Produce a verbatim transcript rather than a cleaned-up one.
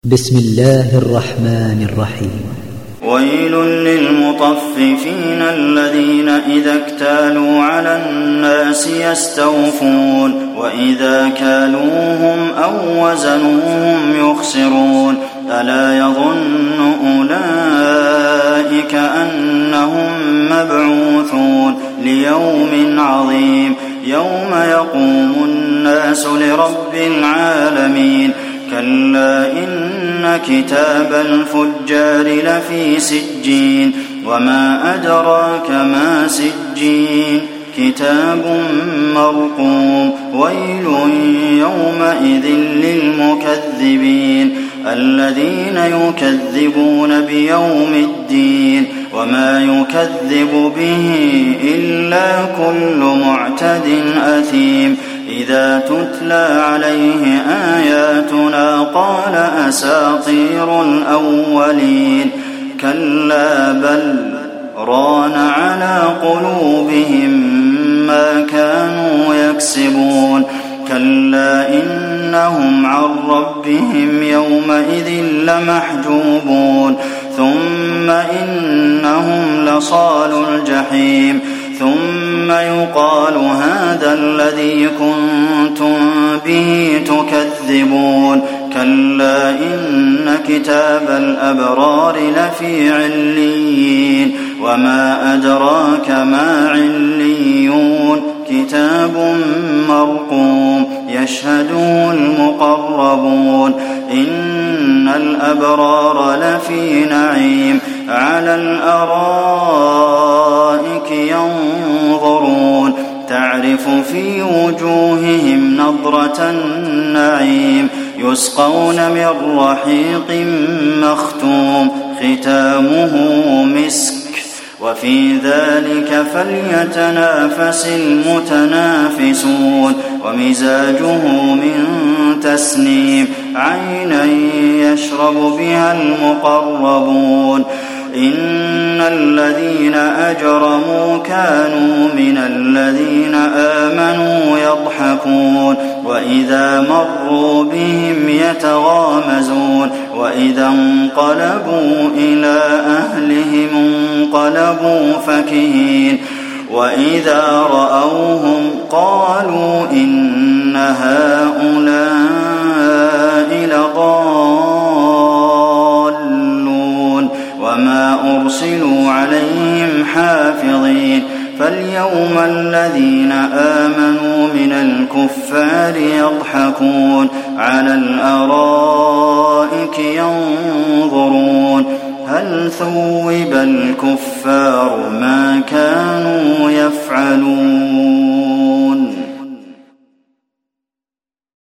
بسم الله الرحمن الرحيم. ويل للمطففين الذين إذا اكتالوا على الناس يستوفون وإذا كالوهم أو وزنوهم يخسرون ألا يظن أولئك أنهم مبعوثون ليوم عظيم يوم يقوم الناس لرب العالمين كلا إن كتاب الفجار لفي سجين وما أدراك ما سجين كتاب مرقوم ويل يومئذ للمكذبين الذين يكذبون بيوم الدين وما يكذب به إلا كل معتد أثيم إذا تتلى عليه آياتنا قال أساطير الأولين كلا بل ران على قلوبهم ما كانوا يكسبون كلا إنهم عن ربهم يومئذ لمحجوبون ثم إنهم لصال الجحيم ثم يقال هذا الذي كنتم به تكذبون كلا إن كتاب الأبرار لفي عليين وما أدراك ما عليون كتاب مرقوم يشهده المقربون إن الأبرار لفي نعيم على الأرائك ينظرون تعرف في وجوههم نضرة النعيم يسقون من رحيق مختوم ختامه مسك وفي ذلك فليتنافس المتنافسون ومزاجه من تسنيم عينا يشرب بها المقربون إن الذين أجرموا كانوا من الذين آمنوا يضحكون وإذا مروا بهم يتغامزون وإذا انقلبوا إلى أهلهم انقلبوا فكهين وإذا رأوهم قالوا إن هؤلاء لضالون وما أرسلوا عليهم حافظين فاليوم الذين آمنوا من الكفار يضحكون على الأرائك ينظرون هل ثوب الكفار ما كانوا يفعلون.